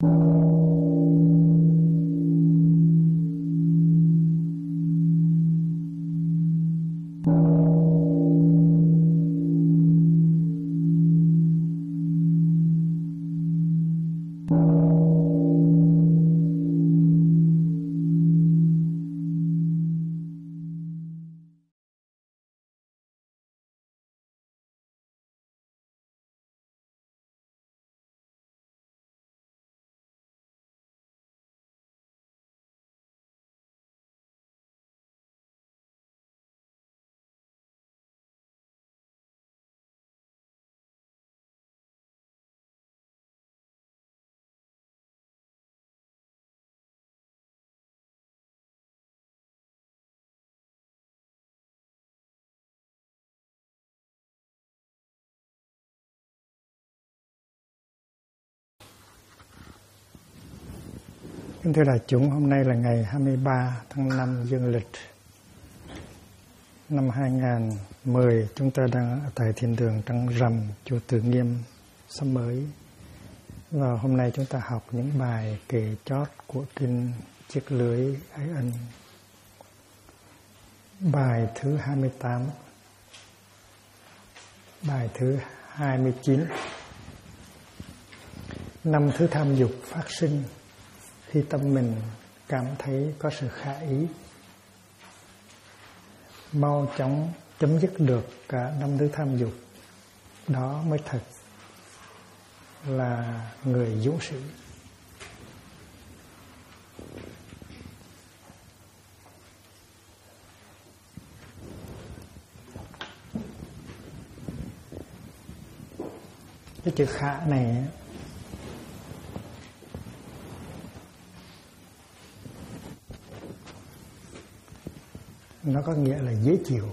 Kính thưa đại chúng, hôm nay là ngày 23 tháng 5 dương lịch năm 2010. Chúng ta đang ở tại Thiên Đường Trăng Rằm, chùa Từ Nghiêm, Sắm Mới. Và hôm nay chúng ta học những bài kệ chót của kinh Chiếc Lưới Ái Ân. Bài thứ 28, bài thứ 29. Năm thứ tham dục phát sinh khi tâm mình cảm thấy có sự khả ý. Mau chóng chấm dứt được cả năm thứ tham dục, đó mới thật là người dũng sĩ. Cái chữ khả này nó có nghĩa là dễ chịu.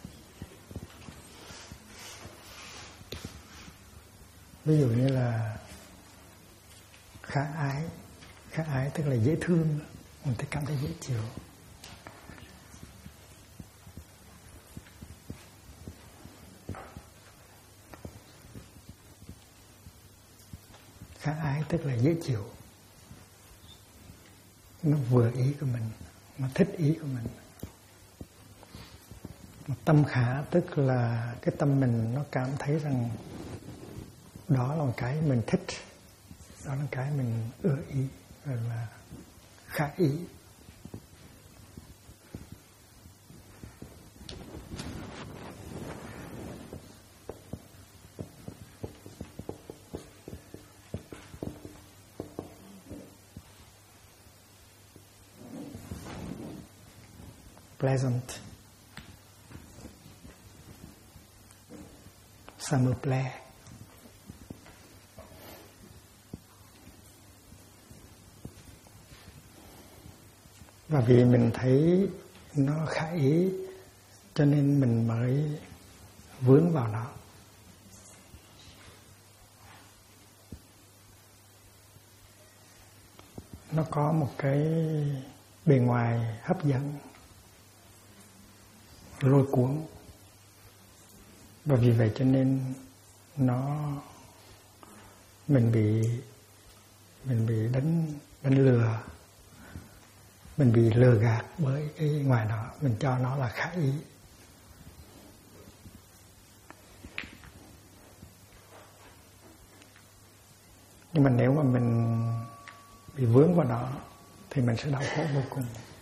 Ví dụ như là khả ái tức là dễ thương, mình thấy cảm thấy dễ chịu. Khả ái tức là dễ chịu, nó vừa ý của mình, nó thích ý của mình. Tâm khả tức là cái tâm mình nó cảm thấy rằng đó là một cái mình thích, đó là cái mình ưa ý, rồi là khả ý. Pleasant, ça me plaît. Và vì mình thấy nó khả ý cho nên mình mới vướng vào nó. Nó có một cái bề ngoài hấp dẫn, lôi cuốn. Và vì vậy cho nên mình bị đánh lừa, mình bị lừa gạt bởi cái ngoài đó, mình cho nó là khả ý. Nhưng mà nếu mà mình bị vướng vào đó thì mình sẽ đau khổ vô cùng.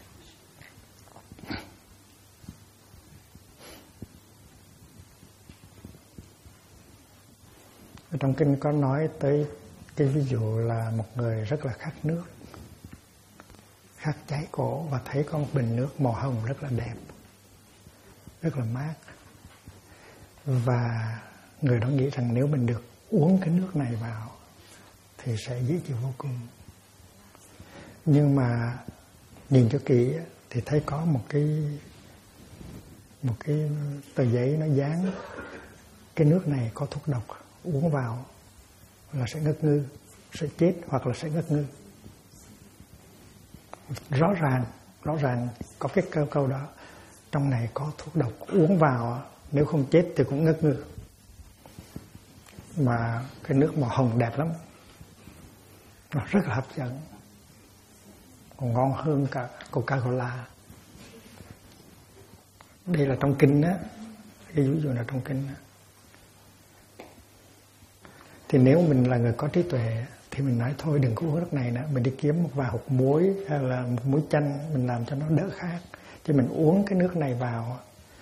Trong kinh có nói tới cái ví dụ là một người rất là khát nước, khát cháy cổ, và thấy có một bình nước màu hồng rất là đẹp, rất là mát. Và người đó nghĩ rằng nếu mình được uống cái nước này vào thì sẽ dễ chịu vô cùng. Nhưng mà nhìn cho kỹ thì thấy có một cái tờ giấy nó dán cái nước này có thuốc độc, uống vào là sẽ ngất ngư, sẽ chết hoặc là sẽ ngất ngư. Rõ ràng có cái câu đó, trong này có thuốc độc, uống vào nếu không chết thì cũng ngất ngư. Mà cái nước màu hồng đẹp lắm, nó rất là hấp dẫn, còn ngon hơn cả Coca-Cola. Đây là trong kinh á, cái ví dụ là trong kinh á. Thì nếu mình là người có trí tuệ thì mình nói thôi đừng có uống nước này nữa, mình đi kiếm một vài hột muối hay là một muối chanh mình làm cho nó đỡ khát. Chứ mình uống cái nước này vào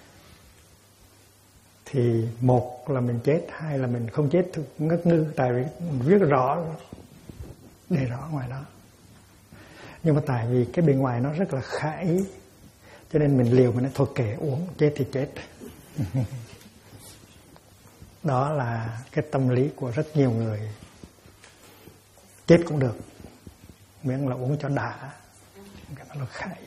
thì một là mình chết, hai là mình không chết thì ngất ngư, tại vì viết rõ, để rõ ngoài đó. Nhưng mà tại vì cái bề ngoài nó rất là khả ý, cho nên mình liều mình nói thôi kệ uống, chết thì chết. Đó là cái tâm lý của rất nhiều người. Chết cũng được, miễn là uống cho đã, cái đó là khả ý.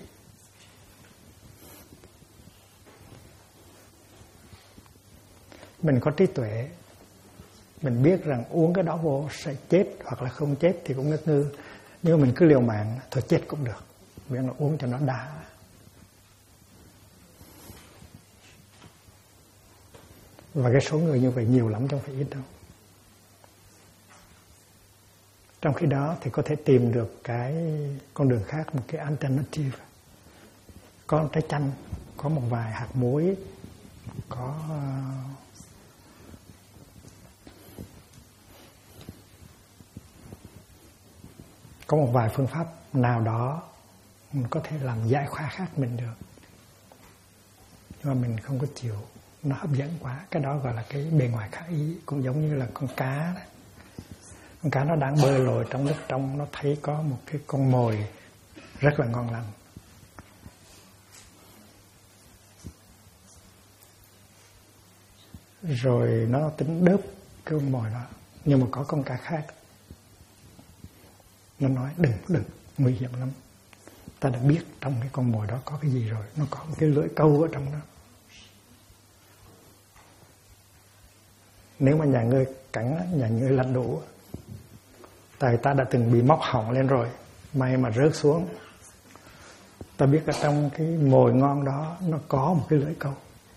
Mình có trí tuệ, mình biết rằng uống cái đó vô sẽ chết, hoặc là không chết thì cũng ngất ngư. Nhưng mà mình cứ liều mạng, thôi chết cũng được, miễn là uống cho nó đã. Và cái số người như vậy nhiều lắm, không phải ít đâu. Trong khi đó thì có thể tìm được cái con đường khác, một cái alternative. Có trái chanh, có một vài hạt muối, có một vài phương pháp nào đó mình có thể làm giải khóa khác mình được. Nhưng mà mình không có chịu, nó hấp dẫn quá. Cái đó gọi là cái bề ngoài khả ý. Cũng giống như là con cá đó. Con cá nó đang bơi lội trong nước trong, nó thấy có một cái con mồi rất là ngon lành. Rồi nó tính đớp cái con mồi đó. Nhưng mà có con cá khác, nó nói đừng, nguy hiểm lắm. Ta đã biết trong cái con mồi đó có cái gì rồi, nó có một cái lưỡi câu ở trong đó. Nếu mà nhà ngươi cắn, nhà ngươi lăn đủ. Tại ta đã từng bị móc họng lên rồi, may mà rớt xuống. Ta biết ở trong cái mồi ngon đó nó có một cái lưỡi câu.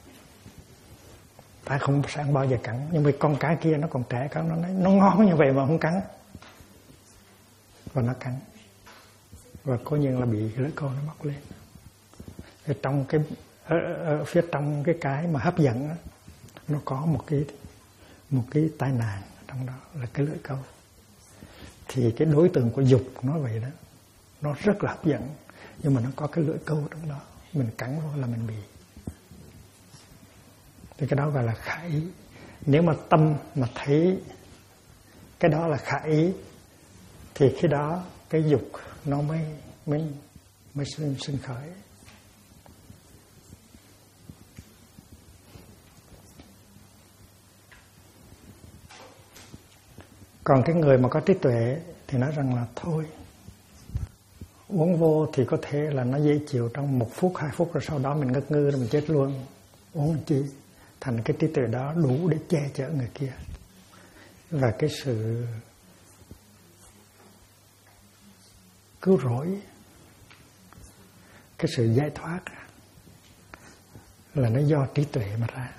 Ta không sáng bao giờ cắn, nhưng mà con cá kia nó còn trẻ, nó nói nó ngon như vậy mà không cắn. Và nó cắn. Và coi như là bị cái lưỡi câu nó móc lên. Ở trong cái ở phía trong cái mà hấp dẫn đó, nó có một cái tai nạn trong đó là cái lưỡi câu. Thì cái đối tượng của dục nó vậy đó, nó rất là hấp dẫn, nhưng mà nó có cái lưỡi câu trong đó, mình cắn vô là mình bị. Thì cái đó gọi là khả ý. Nếu mà tâm mà thấy cái đó là khả ý thì khi đó cái dục nó mới sinh khởi. Còn cái người mà có trí tuệ thì nói rằng là thôi, uống vô thì có thể là nó dễ chịu trong 1 phút, 2 phút, rồi sau đó mình ngất ngư rồi mình chết luôn. Uống làm chi? Thành cái trí tuệ đó đủ để che chở người kia. Và cái sự cứu rỗi, cái sự giải thoát là nó do trí tuệ mà ra.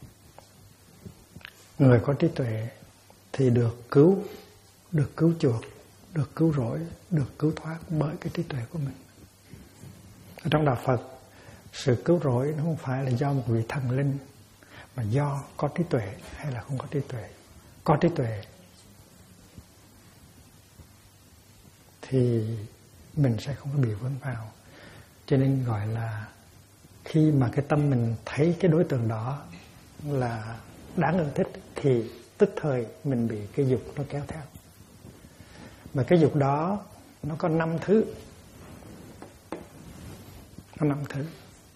Người có trí tuệ thì được cứu chuộc, được cứu rỗi, được cứu thoát bởi cái trí tuệ của mình. Ở trong đạo Phật, sự cứu rỗi nó không phải là do một vị thần linh, mà do có trí tuệ hay là không có trí tuệ. Có trí tuệ thì mình sẽ không có bị vướng vào. Cho nên gọi là khi mà cái tâm mình thấy cái đối tượng đó là đáng ưa thích thì tức thời mình bị cái dục nó kéo theo. Mà cái dục đó nó có 5 thứ. Có 5 thứ.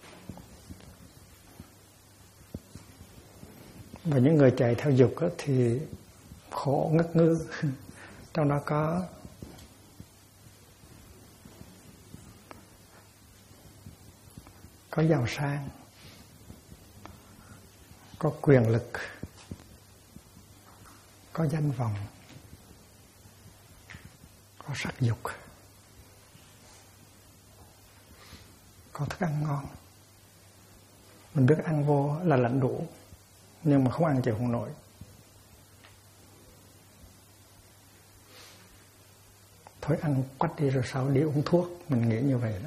Và những người chạy theo dục thì khổ ngất ngư. Trong đó có giàu sang, có quyền lực, có danh vọng, có sắc dục, có thức ăn ngon. Mình biết ăn vô là lãnh đủ, nhưng mà không ăn chịu không nổi. thôi ăn quách đi rồi sau đi uống thuốc, mình nghĩ như vậy đó.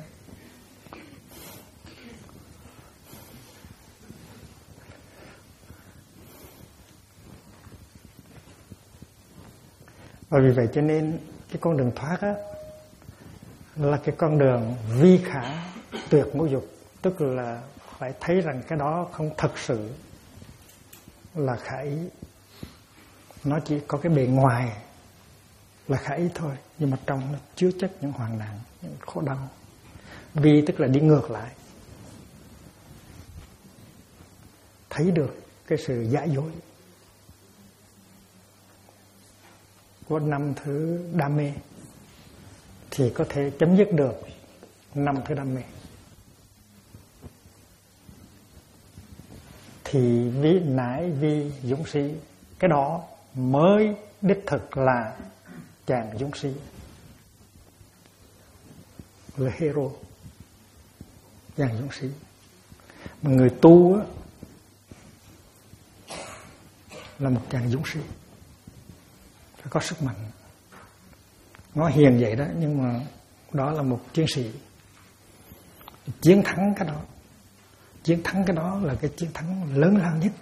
Và vì vậy cho nên cái con đường thoát á là cái con đường vi khả tuyệt ngũ dục, tức là phải thấy rằng cái đó không thật sự là khả ý, nó chỉ có cái bề ngoài là khả ý thôi, nhưng mà trong nó chứa chất những hoạn nạn, những khổ đau. Vi tức là đi ngược lại, thấy được cái sự giả dối của năm thứ đam mê thì có thể chấm dứt được năm thứ đam mê. Thì nãi vi dũng sĩ, cái đó mới đích thực là chàng dũng sĩ, là hero, chàng dũng sĩ. Mà người tu á, là một chàng dũng sĩ, phải có sức mạnh. Nó hiền vậy đó, nhưng mà đó là một chiến sĩ. Chiến thắng cái đó, chiến thắng cái đó là cái chiến thắng lớn lao nhất.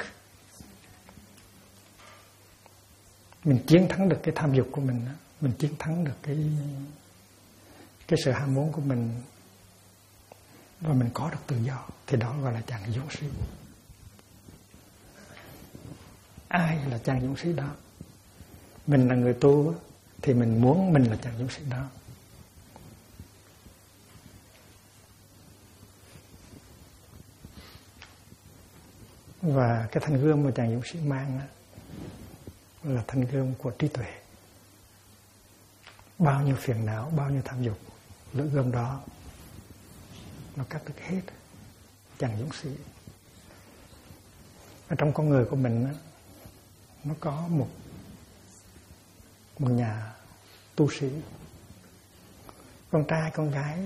Mình chiến thắng được cái tham dục của mình, mình chiến thắng được cái sự ham muốn của mình, và mình có được tự do, thì đó gọi là chàng dũng sĩ. Ai là chàng dũng sĩ đó? Mình là người tu thì mình muốn mình là chàng dũng sĩ đó. Và cái thanh gươm mà chàng dũng sĩ mang là thanh gươm của trí tuệ. Bao nhiêu phiền não, bao nhiêu tham dục, lưỡi gươm đó nó cắt được hết. Chàng dũng sĩ. Ở trong con người của mình nó có một nhà tu sĩ, con trai con gái,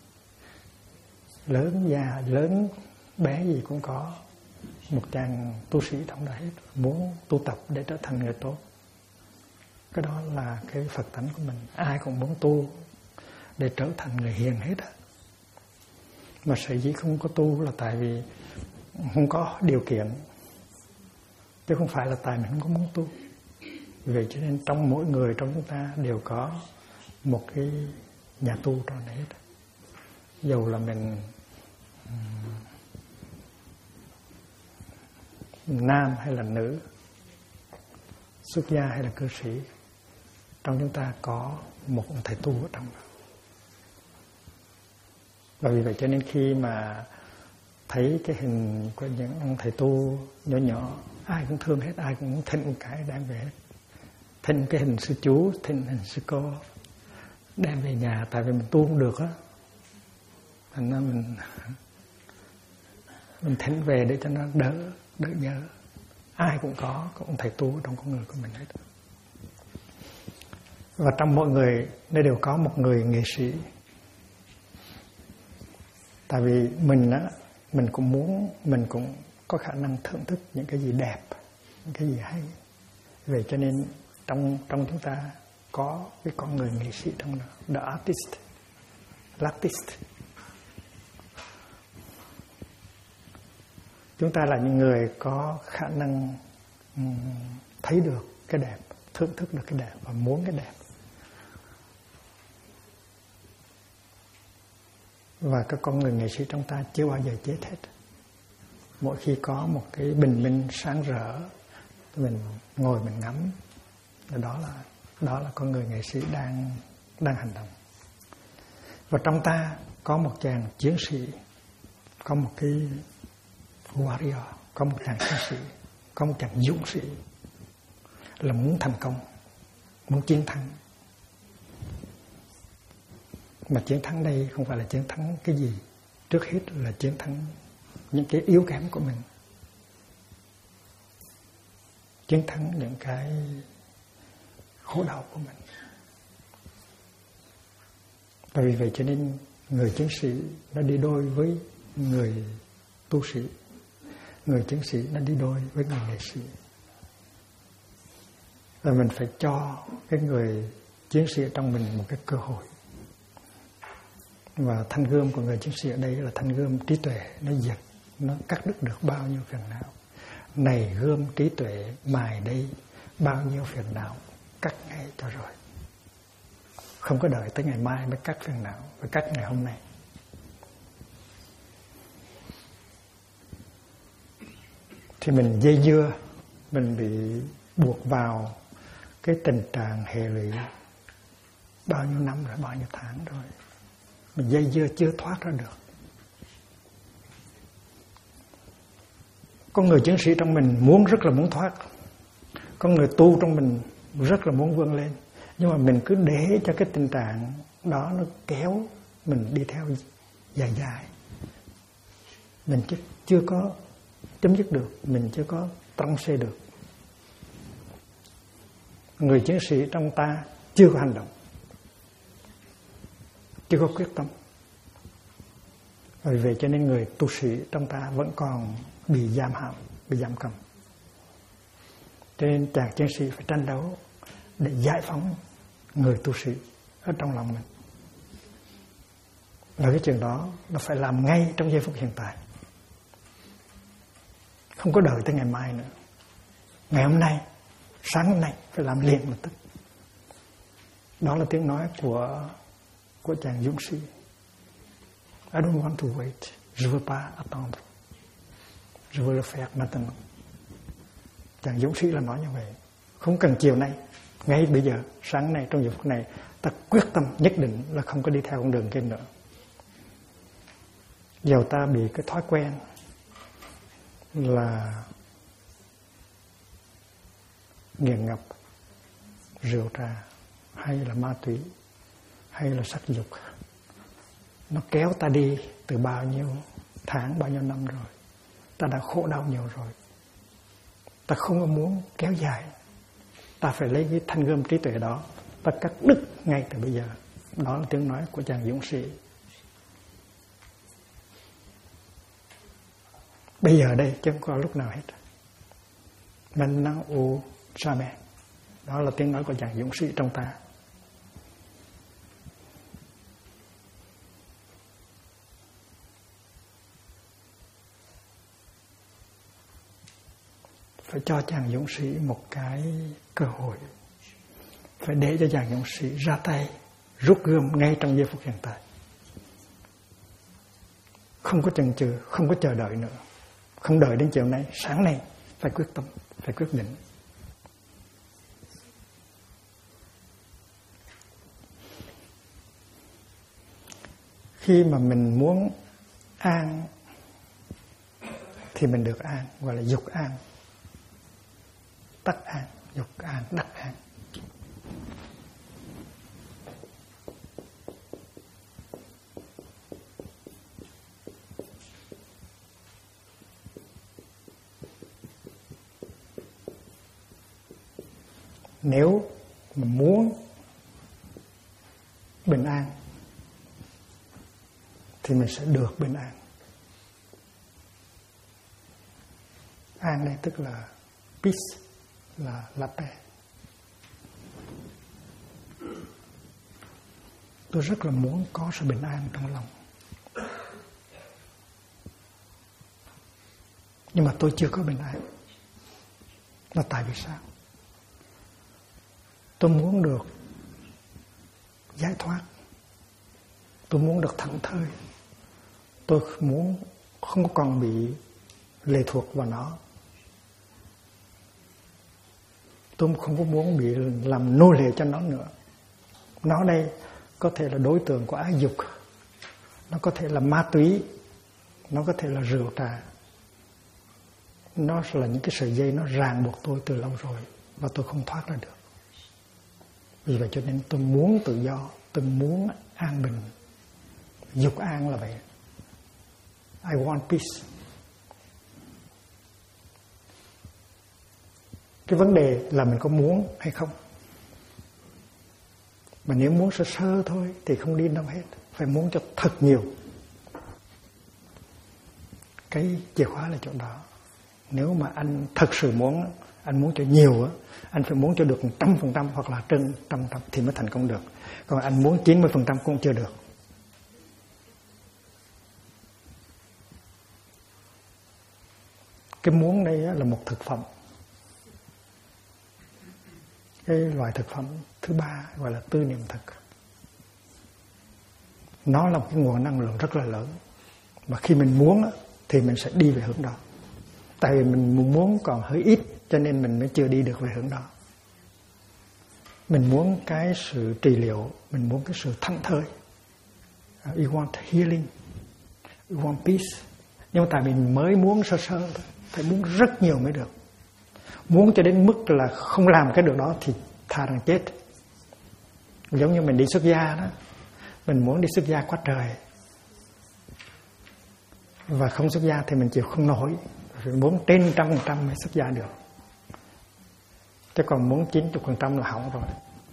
lớn già lớn bé gì cũng có một chàng tu sĩ trong đó hết, muốn tu tập để trở thành người tốt. Cái đó là cái Phật tánh của mình, ai cũng muốn tu để trở thành người hiền hết á. Mà sở dĩ không có tu là tại vì không có điều kiện, chứ không phải là tại mình không có muốn tu. Vì vậy cho nên trong mỗi người trong chúng ta đều có một cái nhà tu trong đấy hết. Dầu là mình nam hay là nữ, xuất gia hay là cư sĩ, trong chúng ta có một ông thầy tu ở trong đó. Và vì vậy cho nên khi mà thấy cái hình của những ông thầy tu nhỏ nhỏ, ai cũng thương hết, ai cũng thỉnh một cái đem về hết. Thỉnh cái hình sư chú, thỉnh hình sư cô đem về nhà, tại vì mình tu không được á, thành ra mình thỉnh về để cho nó đỡ nhớ. Ai cũng có ông thầy tu trong con người của mình hết. Và trong mỗi người nó đều có một người nghệ sĩ. Tại vì mình cũng muốn, mình cũng có khả năng thưởng thức những cái gì đẹp, những cái gì hay. Vậy cho nên trong chúng ta có cái con người nghệ sĩ trong đó, the artist, l'artist. Chúng ta là những người có khả năng thấy được cái đẹp, thưởng thức được cái đẹp và muốn cái đẹp. Và các con người nghệ sĩ trong ta chưa bao giờ chết hết. Mỗi khi có một cái bình minh sáng rỡ, mình ngồi mình ngắm, đó là con người nghệ sĩ đang hành động. Và trong ta có một chàng chiến sĩ, có một cái warrior, có một chàng chiến sĩ, có một chàng dũng sĩ, là muốn thành công, muốn chiến thắng. Mà chiến thắng đây không phải là chiến thắng cái gì, trước hết là chiến thắng những cái yếu kém của mình, chiến thắng những cái khổ đau của mình. Và vì vậy cho nên người chiến sĩ nó đi đôi với người tu sĩ, người chiến sĩ nó đi đôi với người nghệ sĩ. Và mình phải cho cái người chiến sĩ trong mình một cái cơ hội. Và thanh gươm của người chiến sĩ ở đây là thanh gươm trí tuệ, nó diệt, nó cắt đứt được bao nhiêu phiền não. Này gươm trí tuệ mài đây bao nhiêu phiền não, cắt ngay cho rồi. Không có đợi tới ngày mai mới cắt phiền não, phải cắt ngày hôm nay. Thì mình dây dưa, mình bị buộc vào cái tình trạng hệ lụy bao nhiêu năm rồi, bao nhiêu tháng rồi. Mình dây dưa chưa thoát ra được. Có người chiến sĩ trong mình rất là muốn thoát. Có người tu trong mình rất là muốn vươn lên. Nhưng mà mình cứ để cho cái tình trạng đó nó kéo mình đi theo dài dài. Mình chưa có chấm dứt được, mình chưa có tăng xe được. Người chiến sĩ trong ta chưa có hành động, chưa có quyết tâm. Vì vậy cho nên người tu sĩ trong ta vẫn còn bị giam hãm, bị giam cầm. Cho nên chàng chiến sĩ phải tranh đấu để giải phóng người tu sĩ ở trong lòng mình. Và cái chuyện đó nó phải làm ngay trong giây phút hiện tại, không có đợi tới ngày mai nữa. Ngày hôm nay, sáng hôm nay phải làm liền lập tức. Đó là tiếng nói của chàng dũng sĩ. I don't want to wait. Je veux pas attendre. Je veux le faire maintenant. Chàng dũng sĩ là nói như vậy. Không cần chiều nay, ngay bây giờ, sáng nay, trong giờ phút này, ta quyết tâm nhất định là không có đi theo con đường kia nữa. Dầu ta bị cái thói quen là nghiện ngập rượu trà, hay là ma túy, hay là sắc dục, nó kéo ta đi từ bao nhiêu tháng, bao nhiêu năm rồi. Ta đã khổ đau nhiều rồi. Ta không có muốn kéo dài. Ta phải lấy cái thanh gươm trí tuệ đó, ta cắt đứt ngay từ bây giờ. Đó là tiếng nói của chàng dũng sĩ. Bây giờ đây chứ không có lúc nào hết. Maintenant ou jamais. Đó là tiếng nói của chàng dũng sĩ trong ta. Phải cho chàng dũng sĩ một cái cơ hội. Phải để cho chàng dũng sĩ ra tay, rút gươm ngay trong giây phút hiện tại. Không có chần chừ, không có chờ đợi nữa. Không đợi đến chiều nay, sáng nay phải quyết tâm, phải quyết định. Khi mà mình muốn an thì mình được an, gọi là dục an. Tắc an, dục an, đắc an. Nếu mà muốn bình an thì mình sẽ được bình an. An đây tức là peace, là paix. Tôi rất là muốn có sự bình an trong lòng. Nhưng mà tôi chưa có bình an. Là tại vì sao? Tôi muốn được giải thoát. Tôi muốn được thảnh thơi. Tôi muốn không còn bị lệ thuộc vào nó. Tôi không có muốn bị làm nô lệ cho nó nữa. Nó đây có thể là đối tượng của ái dục, nó có thể là ma túy, nó có thể là rượu trà. Nó là những cái sợi dây nó ràng buộc tôi từ lâu rồi và tôi không thoát ra được. Vì vậy cho nên tôi muốn tự do, tôi muốn an bình. Dục an là vậy. I want peace. Cái vấn đề là mình có muốn hay không. Mà nếu muốn sơ sơ thôi thì không đi đâu hết. Phải muốn cho thật nhiều. Cái chìa khóa là chỗ đó. Nếu mà anh thật sự muốn Anh muốn cho nhiều á, anh phải muốn cho được 100% hoặc là trên 100% thì mới thành công được. Còn anh muốn 90% cũng chưa được. Cái muốn đây là một thực phẩm. Cái loại thực phẩm thứ ba gọi là tư niệm thực. Nó là một cái nguồn năng lượng rất là lớn. Mà khi mình muốn thì mình sẽ đi về hướng đó. Tại vì mình muốn còn hơi ít cho nên mình mới chưa đi được về hướng đó. Mình muốn cái sự trị liệu, mình muốn cái sự thảnh thơi. You want healing, you want peace. Nhưng mà tại mình mới muốn sơ sơ thôi, phải muốn rất nhiều mới được. Muốn cho đến mức là không làm cái được đó thì thà rằng chết. Giống như mình đi xuất gia đó, mình muốn đi xuất gia quá trời, và không xuất gia thì mình chịu không nổi, phải muốn trên 100% mới xuất gia được. Chứ còn muốn 90% là hỏng rồi.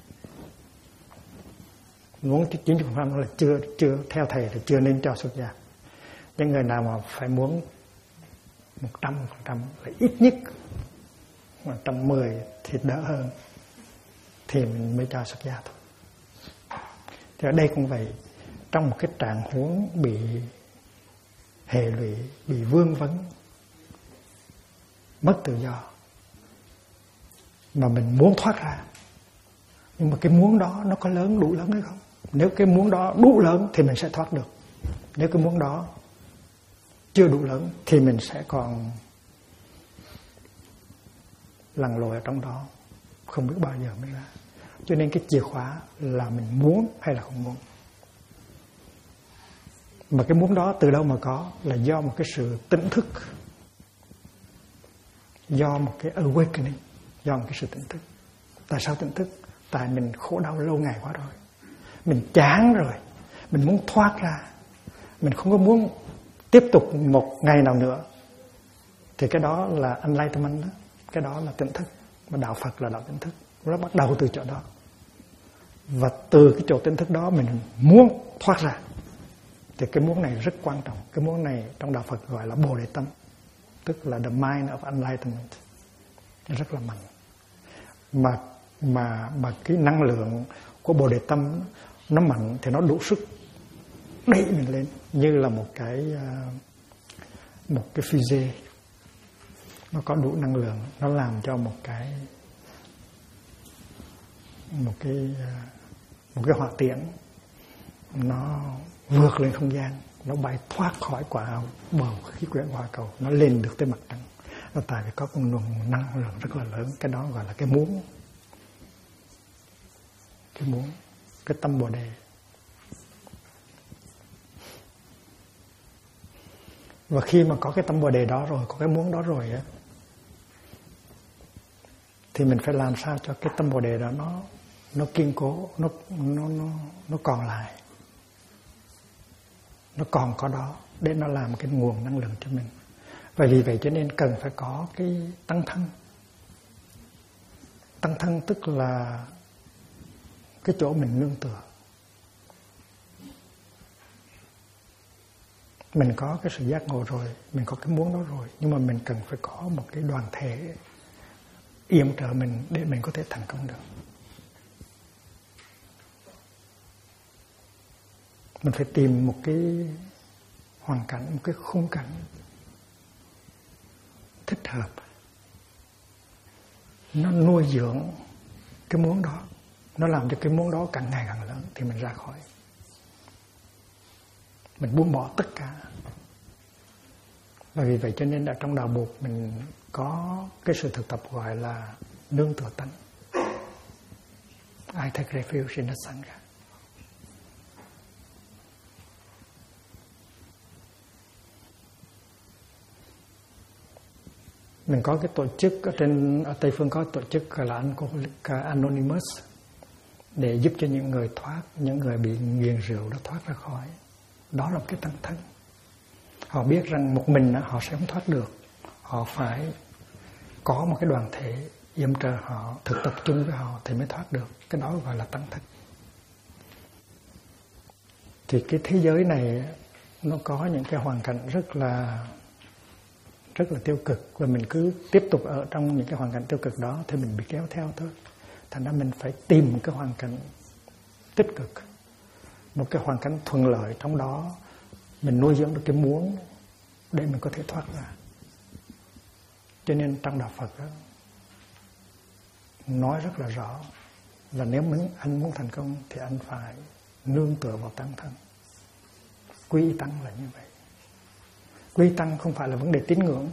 Muốn 90% là chưa theo thầy thì chưa nên cho xuất gia. Những người nào mà phải muốn 100% là ít nhất 110 thì đỡ hơn thì mình mới cho xuất gia thôi. Thì ở đây cũng vậy, trong một cái trạng huống bị hệ lụy, bị vương vấn, mất tự do, mà mình muốn thoát ra, nhưng mà cái muốn đó nó có lớn, đủ lớn hay không? Nếu cái muốn đó đủ lớn thì mình sẽ thoát được. Nếu cái muốn đó chưa đủ lớn thì mình sẽ còn lặn lội ở trong đó, không biết bao giờ mới ra. Cho nên cái chìa khóa là mình muốn hay là không muốn. Mà cái muốn đó từ đâu mà có? Là do một cái sự tỉnh thức, do một cái awakening, do một cái sự tỉnh thức. Tại sao tỉnh thức? Tại mình khổ đau lâu ngày quá rồi, mình chán rồi, mình muốn thoát ra, mình không có muốn tiếp tục một ngày nào nữa. Thì cái đó là enlightenment đó. Cái đó là tỉnh thức. Mà đạo Phật là đạo tỉnh thức. Nó bắt đầu từ chỗ đó. Và từ cái chỗ tỉnh thức đó mình muốn thoát ra. Thì cái muốn này rất quan trọng. Cái muốn này trong đạo Phật gọi là Bồ Đề Tâm, tức là the mind of enlightenment. Nó rất là mạnh. Mà cái năng lượng của Bồ Đề Tâm nó mạnh thì nó đủ sức đẩy mình lên như là một cái fusée. Nó có đủ năng lượng, nó làm cho một cái hỏa tiễn nó vượt lên không gian, nó bay thoát khỏi quả bầu khí quyển hỏa cầu, nó lên được tới mặt trăng. Nó tại vì có một nguồn năng lượng rất là lớn. Cái đó gọi là cái muốn. Cái muốn, cái tâm Bồ Đề. Và khi mà có cái tâm Bồ Đề đó rồi, có cái muốn đó rồi á, thì mình phải làm sao cho cái tâm Bồ Đề đó nó kiên cố, nó còn lại, nó còn có đó để nó làm cái nguồn năng lượng cho mình. Và vì vậy cho nên cần phải có cái tăng thân. Tăng thân tức là cái chỗ mình nương tựa. Mình có cái sự giác ngộ rồi, mình có cái muốn đó rồi, nhưng mà mình cần phải có một cái đoàn thể yểm trợ mình để mình có thể thành công được. Mình phải tìm một cái hoàn cảnh, một cái khung cảnh thích hợp, nó nuôi dưỡng cái muốn đó, nó làm cho cái muốn đó càng ngày càng lớn thì mình ra khỏi. Mình buông bỏ tất cả. Và vì vậy cho nên ở trong đạo Bụt mình có cái sự thực tập gọi là nương tựa tánh. I take refuge in the Sangha. Mình có cái tổ chức ở Tây Phương có tổ chức gọi là Alcoholic Anonymous để giúp cho những người những người bị nghiện rượu đó thoát ra khỏi. Đó là một cái tăng thân. Họ biết rằng một mình họ sẽ không thoát được. Họ phải có một cái đoàn thể yểm trợ họ, thực tập chung với họ thì mới thoát được. Cái đó gọi là tăng thân. Thì cái thế giới này nó có những cái hoàn cảnh rất là rất là tiêu cực, và mình cứ tiếp tục ở trong những cái hoàn cảnh tiêu cực đó thì mình bị kéo theo thôi. Thành ra mình phải tìm một cái hoàn cảnh tích cực, một cái hoàn cảnh thuận lợi, trong đó mình nuôi dưỡng được cái muốn để mình có thể thoát ra. Cho nên trong đạo Phật đó, nói rất là rõ là nếu anh muốn thành công thì anh phải nương tựa vào tăng thân. Quy tăng là như vậy. Quy tăng không phải là vấn đề tín ngưỡng,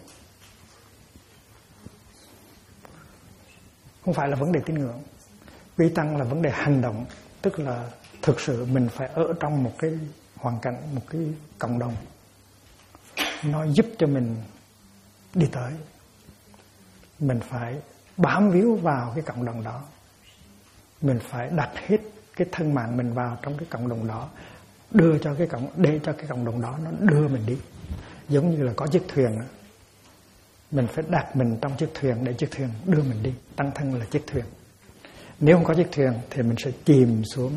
không phải là vấn đề tín ngưỡng. Quy tăng là vấn đề hành động, tức là thực sự mình phải ở trong một cái hoàn cảnh, một cái cộng đồng, nó giúp cho mình đi tới. Mình phải bám víu vào cái cộng đồng đó, mình phải đặt hết cái thân mạng mình vào trong cái cộng đồng đó, để cho cái cộng đồng đó nó đưa mình đi. Giống như là có chiếc thuyền, mình phải đặt mình trong chiếc thuyền để chiếc thuyền đưa mình đi. Tăng thân là chiếc thuyền. Nếu không có chiếc thuyền thì mình sẽ chìm xuống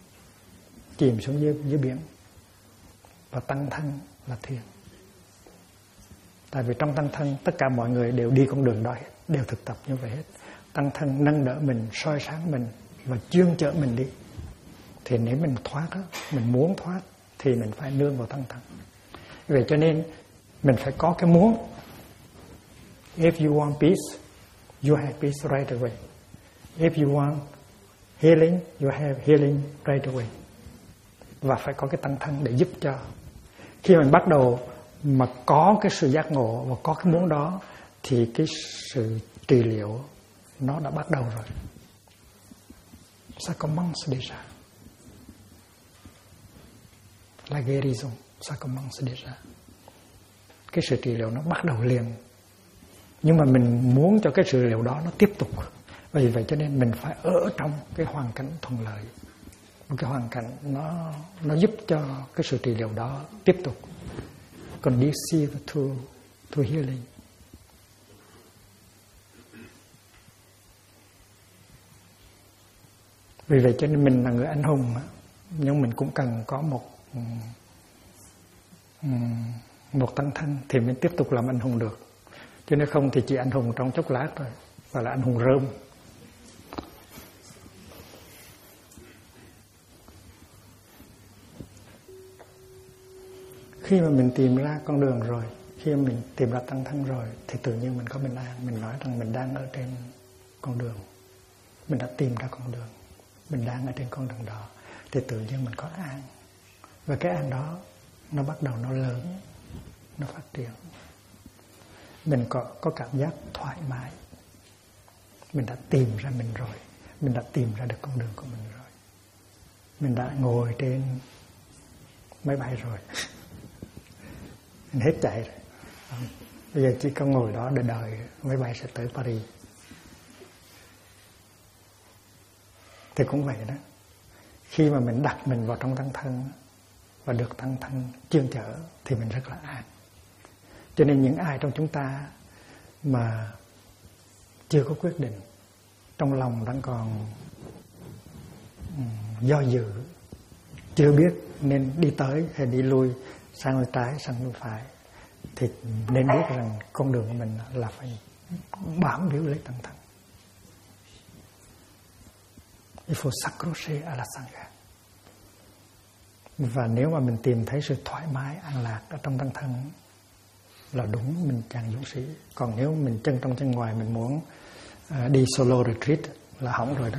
dưới biển. Và tăng thân là thuyền. Tại vì trong tăng thân tất cả mọi người đều đi con đường đó hết, đều thực tập như vậy hết. Tăng thân nâng đỡ mình, soi sáng mình và chuyên chở mình đi. Thì nếu mình thoát, mình muốn thoát thì mình phải nương vào tăng thân. Vậy cho nên mình phải có cái muốn. If you want peace, you have peace right away. If you want healing, you have healing right away. Và phải có cái tăng thân để giúp cho. Khi mình bắt đầu mà có cái sự giác ngộ và có cái muốn đó thì cái sự trị liệu nó đã bắt đầu rồi. Ça commence déjà. La guérison, ça commence déjà. Cái sự trị liệu nó bắt đầu liền. Nhưng mà mình muốn cho cái sự trị liệu đó nó tiếp tục. Vì vậy cho nên mình phải ở trong cái hoàn cảnh thuận lợi. Một cái hoàn cảnh nó giúp cho cái sự trị liệu đó tiếp tục. Conducive to healing. Vì vậy cho nên mình là người anh hùng, nhưng mình cũng cần có một tăng thân thì mình tiếp tục làm anh hùng được. Chứ nếu không thì chỉ anh hùng trong chốc lát thôi, và là anh hùng rơm. Khi mà mình tìm ra con đường rồi, khi mà mình tìm ra tăng thân rồi thì tự nhiên mình có bình an. Mình nói rằng mình đang ở trên con đường, mình đã tìm ra con đường, mình đang ở trên con đường đó thì tự nhiên mình có an. Và cái an đó nó bắt đầu nó lớn, nó phát triển. Mình có cảm giác thoải mái. Mình đã tìm ra mình rồi, mình đã tìm ra được con đường của mình rồi. Mình đã ngồi trên máy bay rồi. Mình hết chạy rồi. Bây giờ chỉ có ngồi đó để đợi máy bay sẽ tới Paris. Thì cũng vậy đó. Khi mà mình đặt mình vào trong tăng thân và được tăng thân chuyên chở thì mình rất là an. Cho nên những ai trong chúng ta mà chưa có quyết định, trong lòng đang còn do dự, chưa biết nên đi tới hay đi lui, sang bên trái, sang bên phải, thì nên biết rằng con đường của mình là phải bám víu lấy tăng thân. Il faut s'accrocher à la sangha. Và nếu mà mình tìm thấy sự thoải mái, an lạc ở trong tăng thân là đúng, mình chàng dũng sĩ. Còn nếu mình chân trong chân ngoài, mình muốn đi solo retreat là hỏng rồi đó.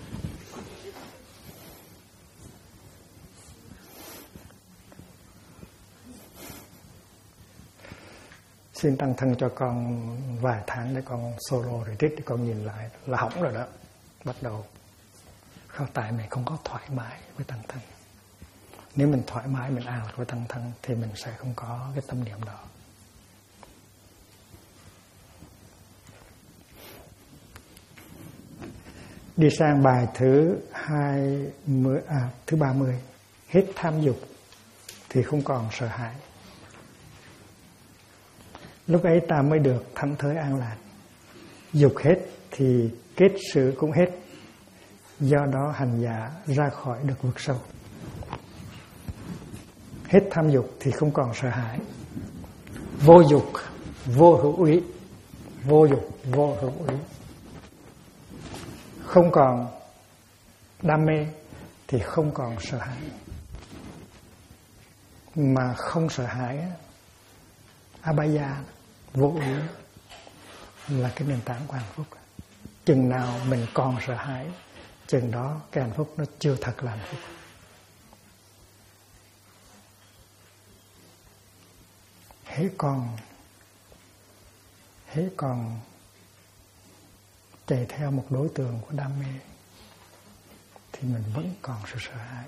Xin tăng thân cho con vài tháng để con solo retreat để con nhìn lại là hỏng rồi đó. Bắt đầu không, tại mình không có thoải mái với tăng thân. Nếu mình thoải mái, mình an lạc với tăng thân thì mình sẽ không có cái tâm niệm đó. Đi sang bài thứ 30. Hết tham dục thì không còn sợ hãi. Lúc ấy ta mới được thảnh thơi an lạc. Dục hết thì kết sự cũng hết. Do đó hành giả ra khỏi được vực sâu. Hết tham dục thì không còn sợ hãi. Vô dục vô hữu úy, vô dục vô hữu úy. Không còn đam mê thì không còn sợ hãi. Mà không sợ hãi, abhaya, vô úy, là cái nền tảng của hạnh phúc. Chừng nào mình còn sợ hãi, chừng đó cái hạnh phúc nó chưa thật là hạnh phúc. Hễ còn chạy theo một đối tượng của đam mê thì mình vẫn còn sự sợ hãi.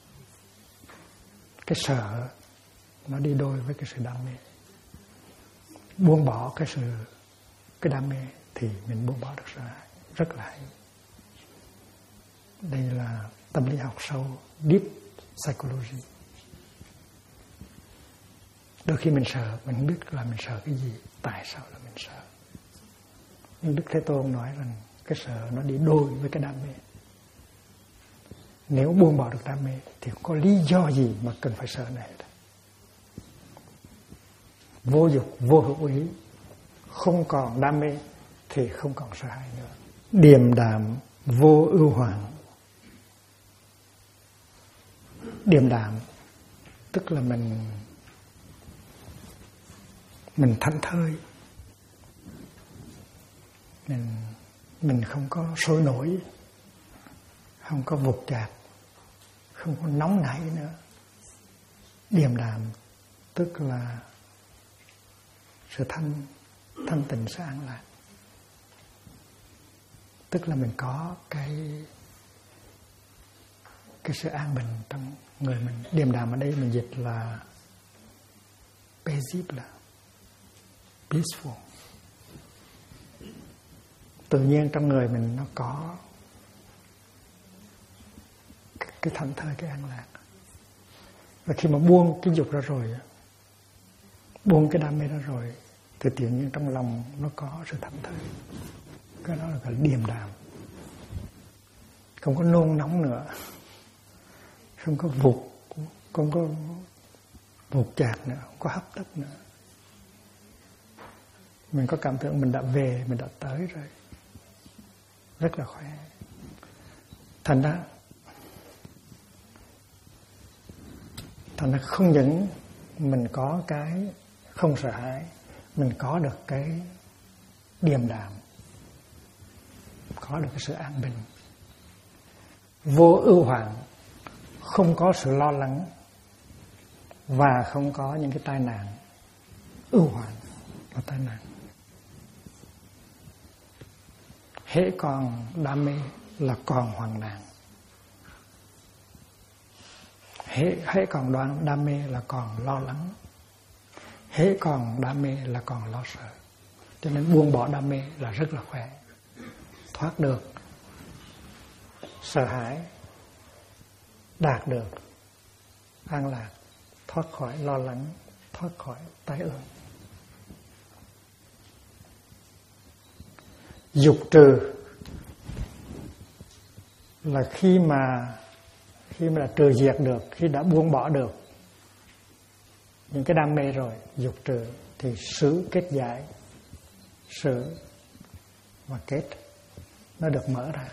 Cái sợ nó đi đôi với cái sự đam mê. Buông bỏ cái đam mê thì mình buông bỏ được sợ hãi. Rất là hay. Đây là tâm lý học sâu, deep psychology. Đôi khi mình sợ, mình không biết là mình sợ cái gì, tại sao là mình sợ. Nhưng Đức Thế Tôn nói rằng cái sợ nó đi đôi với cái đam mê. Nếu buông bỏ được đam mê thì không có lý do gì mà cần phải sợ này. Vô dục, vô hữu ý, không còn đam mê thì không còn sợ hãi nữa. Điềm đạm, vô ưu hoảng. Điềm đạm tức là mình thảnh thơi, mình không có sôi nổi, không có vụt chạc, không có nóng nảy nữa. Điềm đạm tức là sự thanh tịnh, sự an lạc. Tức là mình có cái sự an bình trong người mình. Điềm đạm ở đây mình dịch là peaceable, peaceful. Tự nhiên trong người mình nó có cái thảnh thơi, cái an lạc. Và khi mà buông cái dục ra rồi, buông cái đam mê ra rồi, thì tự nhiên trong lòng nó có sự thảnh thơi. Cái đó là gọi là điềm đạm. Không có nôn nóng nữa, không có vụt chạc nữa, không có hấp tấp nữa. Mình có cảm tưởng mình đã về, mình đã tới rồi, rất là khỏe. Thành ra không những mình có cái không sợ hãi, mình có được cái điềm đạm, có được cái sự an bình. Vô ưu hoảng, không có sự lo lắng và không có những cái tai nạn. Ưu hoảng là tai nạn. Hễ còn đam mê là còn hoang nạn. Hễ còn đam mê là còn lo lắng. Hễ còn đam mê là còn lo sợ. Cho nên buông bỏ đam mê là rất là khỏe. Thoát được sợ hãi, đạt được an lạc, thoát khỏi lo lắng, thoát khỏi tai ương. Dục trừ là khi mà đã trừ diệt được, khi đã buông bỏ được những cái đam mê rồi, dục trừ thì xứ kết giải, sự và kết nó được mở ra.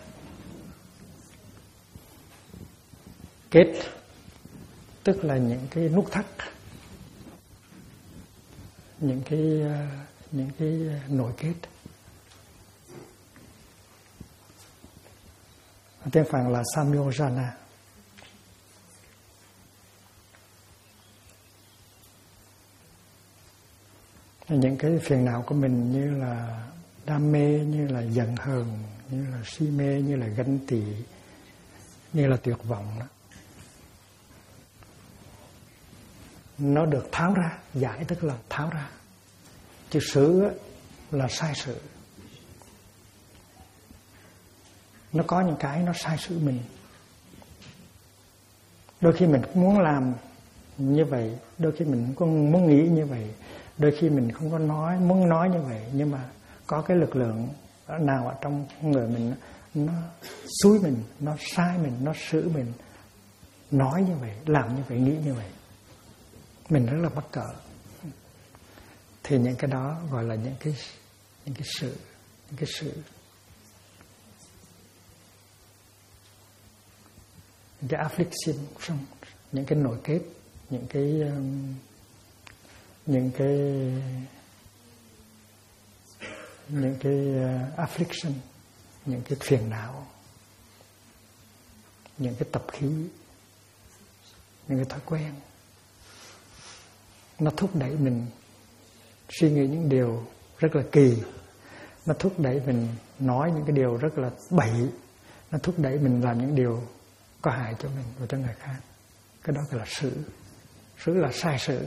Kết tức là những cái nút thắt, những cái nội kết. Tiếng Phạn là samyojana. Những cái phiền não của mình như là đam mê, như là giận hờn, như là si mê, như là ganh tị, như là tuyệt vọng đó, nó được tháo ra. Giải tức là tháo ra. Chứ xử là sai sự. Nó có những cái nó sai sự mình. Đôi khi mình muốn làm như vậy, đôi khi mình cũng muốn nghĩ như vậy, đôi khi mình không có muốn nói như vậy, nhưng mà có cái lực lượng nào ở trong người mình nó xúi mình, nó sai mình, nó xử mình nói như vậy, làm như vậy, nghĩ như vậy. Mình rất là mắc cỡ. thì những cái đó gọi là những cái sự, những cái affliction, những cái nội kết, những cái affliction, những cái phiền não, những cái tập khí, những cái thói quen, nó thúc đẩy mình suy nghĩ những điều rất là kỳ, nó thúc đẩy mình nói những cái điều rất là bậy, nó thúc đẩy mình làm những điều có hại cho mình và cho người khác. Cái đó gọi là sự là sai sự,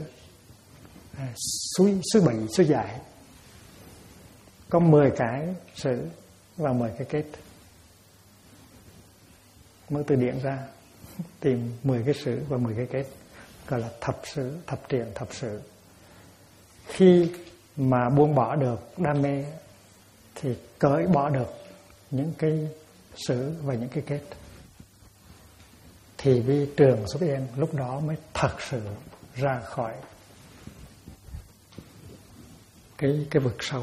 suy bậy, suy dại. Có 10 cái sự và 10 cái kết. Mở từ điển ra tìm 10 cái sự và 10 cái kết, gọi là thập sự, thập triện, thập sự. Khi mà buông bỏ được đam mê thì cởi bỏ được những cái sự và những cái kết, thì vi trường xuất hiện, lúc đó mới thật sự ra khỏi cái vực sâu.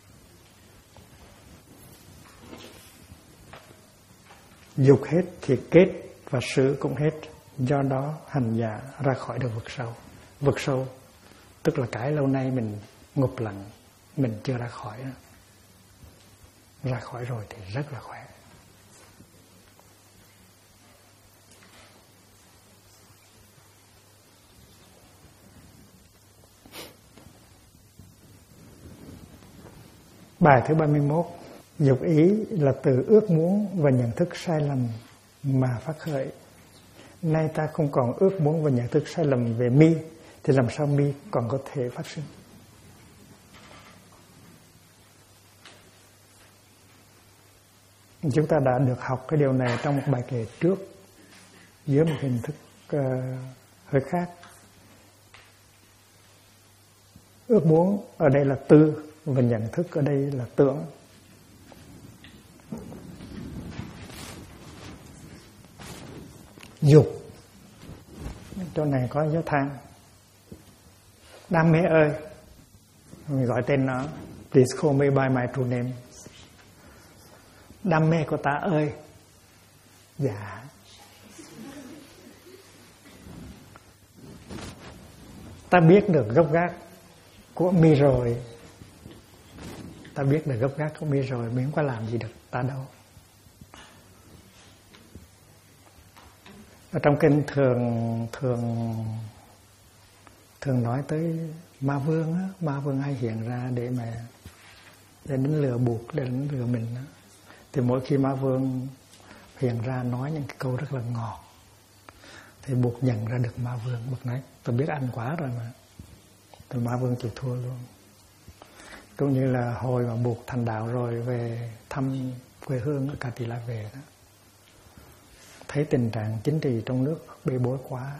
Dục hết thì kết và sự cũng hết. Do đó hành giả ra khỏi được vực sâu. Vực sâu tức là cái lâu nay mình ngụp lặng, mình chưa ra khỏi đó. Ra khỏi rồi thì rất là khỏe. Bài thứ 31. Dục ý là từ ước muốn và nhận thức sai lầm mà phát khởi. Nay ta không còn ước muốn và nhận thức sai lầm về mi, thì làm sao mi còn có thể phát sinh? Chúng ta đã được học cái điều này trong một bài kệ trước dưới một hình thức hơi khác. Ước muốn ở đây là tư và nhận thức ở đây là tưởng. Dục, chỗ này có dấu than. Đam mê ơi, mình gọi tên nó, please call me by my true name. Đam mê của ta ơi. Dạ. Ta biết được gốc gác của mi rồi. Ta biết được gốc gác của mi rồi, mình không có làm gì được ta đâu. Ở trong kinh thường nói tới ma vương á, ma vương hay hiện ra để đến lừa buộc, để đến lừa mình á. Thì mỗi khi ma vương hiện ra nói những cái câu rất là ngọt thì buộc nhận ra được ma vương. Buộc nói tôi biết anh quá rồi mà. Thì ma vương chịu thua luôn. Cũng như là hồi mà buộc thành đạo rồi về thăm quê hương ở Cà Tỳ La về đó, thấy tình trạng chính trị trong nước bê bối quá,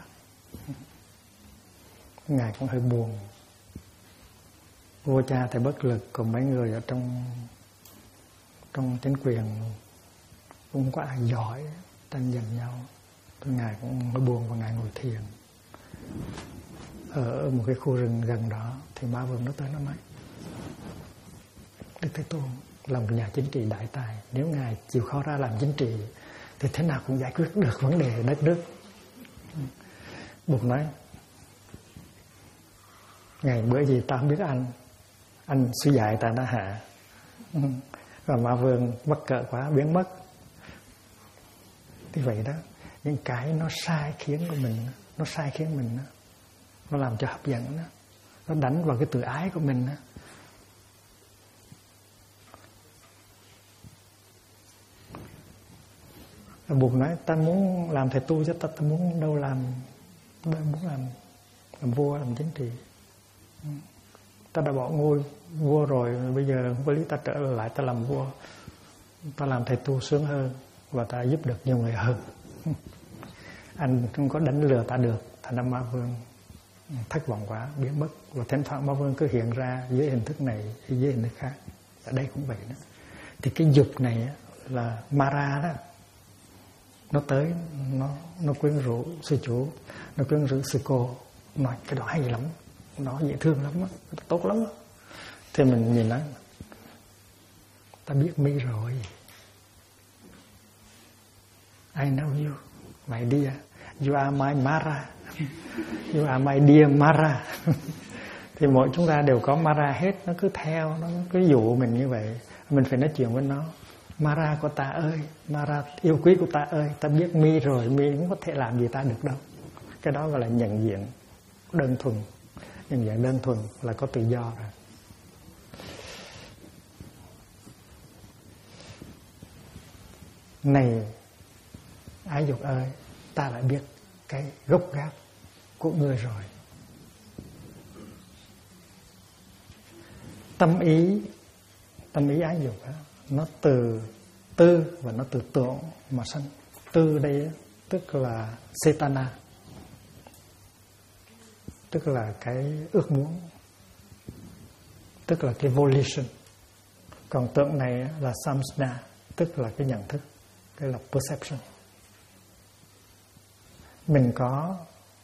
ngài cũng hơi buồn. Vua cha thì bất lực, còn mấy người ở trong chính quyền cũng có ai giỏi, tranh giành nhau. Thì ngài cũng hơi buồn và ngài ngồi thiền ở một cái khu rừng gần đó. Thì ma vương nó tới nó nói: Đức Thế Tôn là một nhà chính trị đại tài, nếu ngài chịu khó ra làm chính trị thì thế nào cũng giải quyết được vấn đề đất nước. Bụt nói: ngày bữa gì ta không biết anh suy dạy ta đã hạ. Và ma vương mắc cỡ quá biến mất. Thì vậy đó, những cái nó sai khiến của mình, nó sai khiến mình, nó làm cho hấp dẫn, nó đánh vào cái tự ái của mình. Bụt nói: ta muốn làm thầy tu chứ ta muốn đâu làm vua, làm chính trị. Ta đã bỏ ngôi vua rồi, bây giờ không có lý ta trở lại ta làm vua. Ta làm thầy tu sướng hơn và ta giúp được nhiều người hơn. Anh không có đánh lừa ta được. Thành ra ma vương thất vọng quá, biến mất. Và thỉnh thoảng ma vương cứ hiện ra dưới hình thức này hay dưới hình thức khác. Ở đây cũng vậy đó. Thì cái dục này là Mara đó, nó tới, nó quyến rũ sư chủ, nó quyến rũ sư cô. Nói cái đó hay lắm, nó dễ thương lắm, tốt lắm. Thì mình nhìn nó, ta biết mi rồi. I know you, my dear. You are my Mara. You are my dear Mara. Thì mỗi chúng ta đều có Mara hết. Nó cứ theo, nó cứ dụ mình như vậy. Mình phải nói chuyện với nó. Mara của ta ơi, Mara yêu quý của ta ơi, ta biết mi rồi, mi không có thể làm gì ta được đâu. Cái đó gọi là nhận diện đơn thuần. Nhận diện đơn thuần là có tự do rồi. Này ái dục ơi, ta đã biết cái gốc gác của ngươi rồi. Tâm ý ái dục đó, nó từ tư và nó từ tưởng mà sanh. Tư đây tức là Cetana, tức là cái ước muốn, tức là cái volition. Còn tưởng này là Samsna, tức là cái nhận thức, cái là perception. Mình có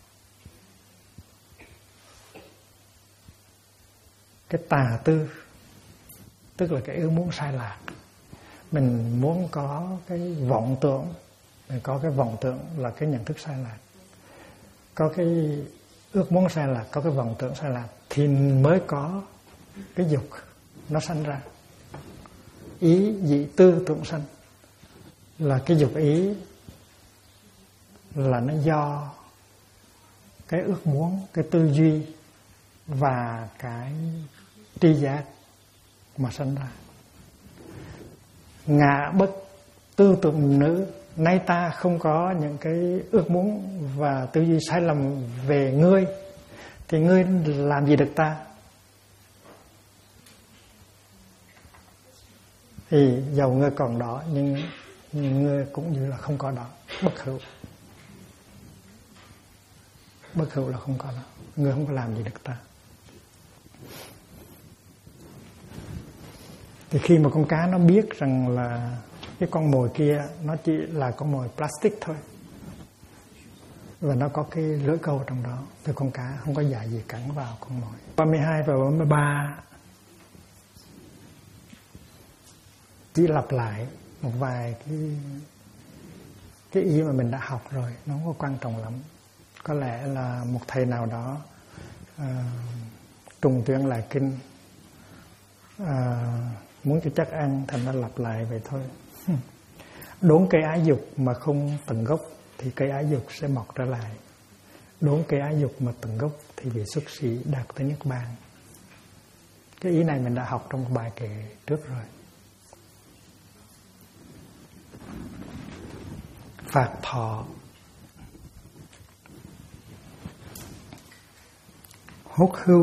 cái tà tư, tức là cái ước muốn sai lạc. Mình muốn có cái vọng tưởng, mình có cái vọng tưởng là cái nhận thức sai lạc. Có cái ước muốn sai lạc, có cái vọng tưởng sai lạc thì mới có cái dục nó sanh ra. Ý dị tư tưởng sanh là cái dục ý là nó do cái ước muốn, cái tư duy và cái tri giác mà sanh ra. Ngã bất tư tưởng nữ, nay ta không có những cái ước muốn và tư duy sai lầm về ngươi thì ngươi làm gì được ta? Thì dầu ngươi còn đó nhưng ngươi cũng như là không có đó, bất hữu. Bất hữu là không có đó, ngươi không có làm gì được ta. Thì khi mà con cá nó biết rằng là cái con mồi kia nó chỉ là con mồi plastic thôi, và nó có cái lưỡi câu trong đó, thì con cá không có dại gì cắn vào con mồi. 32 và 33 chỉ lặp lại một vài cái ý mà mình đã học rồi, nó không có quan trọng lắm. Có lẽ là một thầy nào đó trùng tuyển lại kinh, muốn cho chắc ăn thành ra lặp lại vậy thôi. Đốn cây ái dục mà không tận gốc thì cây ái dục sẽ mọc trở lại. Đốn cây ái dục mà tận gốc thì vị xuất sĩ đạt tới Niết Bàn. Cái ý này mình đã học trong bài kể trước rồi. Phạt thọ. Hốt hưu.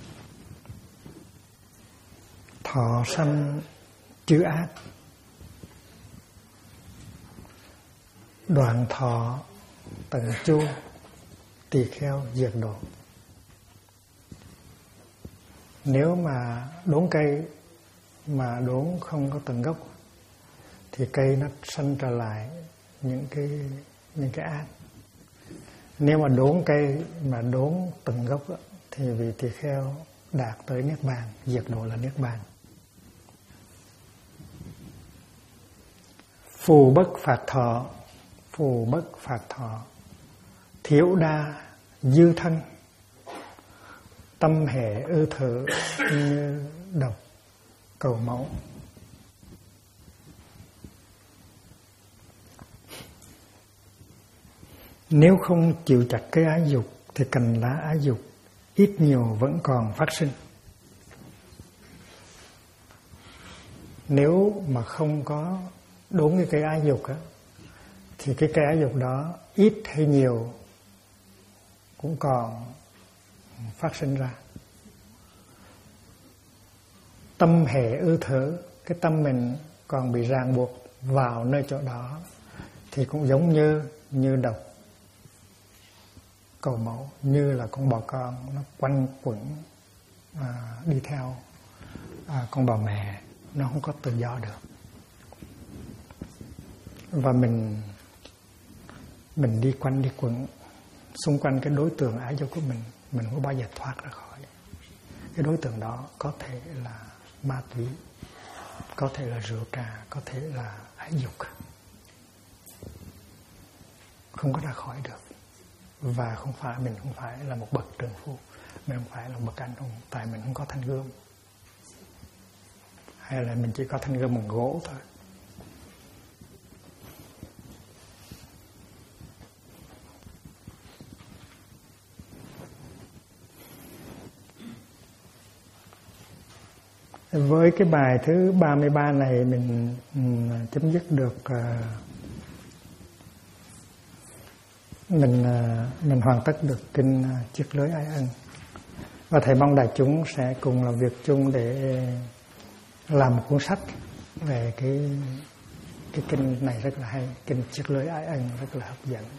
Thọ sanh chữ ác. Đoạn thọ tận chu, tỳ kheo diệt độ. Nếu mà đốn cây mà đốn không có tận gốc thì cây nó sanh trở lại những cái ác. Nếu mà đốn cây mà đốn tận gốc thì vị tỳ kheo đạt tới Niết Bàn, diệt độ là Niết Bàn. Phù bất phạt thọ. Phù bất phạt thọ. Thiếu đa dư thân. Tâm hệ ư thử như độc cầu máu. Nếu không chịu chặt cái ái dục thì cành lá ái dục ít nhiều vẫn còn phát sinh. Nếu mà không có đốn cái cây ái dục á, thì cái cây ái dục đó ít hay nhiều cũng còn phát sinh ra. Tâm hệ ư thử, cái tâm mình còn bị ràng buộc vào nơi chỗ đó thì cũng giống như độc cầu máu, như là con bò con nó quanh quẩn đi theo con bò mẹ, nó không có tự do được. Và mình đi quanh đi quẩn xung quanh cái đối tượng ái dục của mình không có bao giờ thoát ra khỏi. cái đối tượng đó có thể là ma túy, có thể là rượu trà, có thể là ái dục, không có ra khỏi được. Và mình không phải là một bậc trượng phu, mình không phải là một bậc anh hùng, tại mình không có thanh gươm, hay là mình chỉ có thanh gươm bằng gỗ thôi. Với cái bài thứ 33 này mình chấm dứt được, mình hoàn tất được kinh Chiết Lưới Ái Ân. Và thầy mong đại chúng sẽ cùng làm việc chung để làm một cuốn sách về cái kinh này rất là hay, kinh Chiết Lưới Ái Ân rất là hấp dẫn.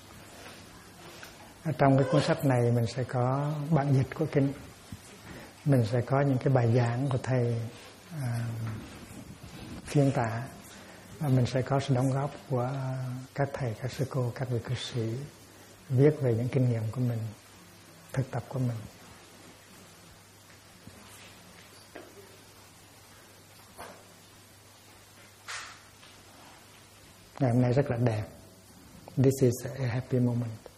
Ở trong cái cuốn sách này mình sẽ có bản dịch của kinh, mình sẽ có những cái bài giảng của thầy phiên tả, và mình sẽ có sự đóng góp của các thầy, các sư cô, các vị cư sĩ viết về những kinh nghiệm của mình, thực tập của mình. Ngày hôm nay rất là đẹp. This is a happy moment.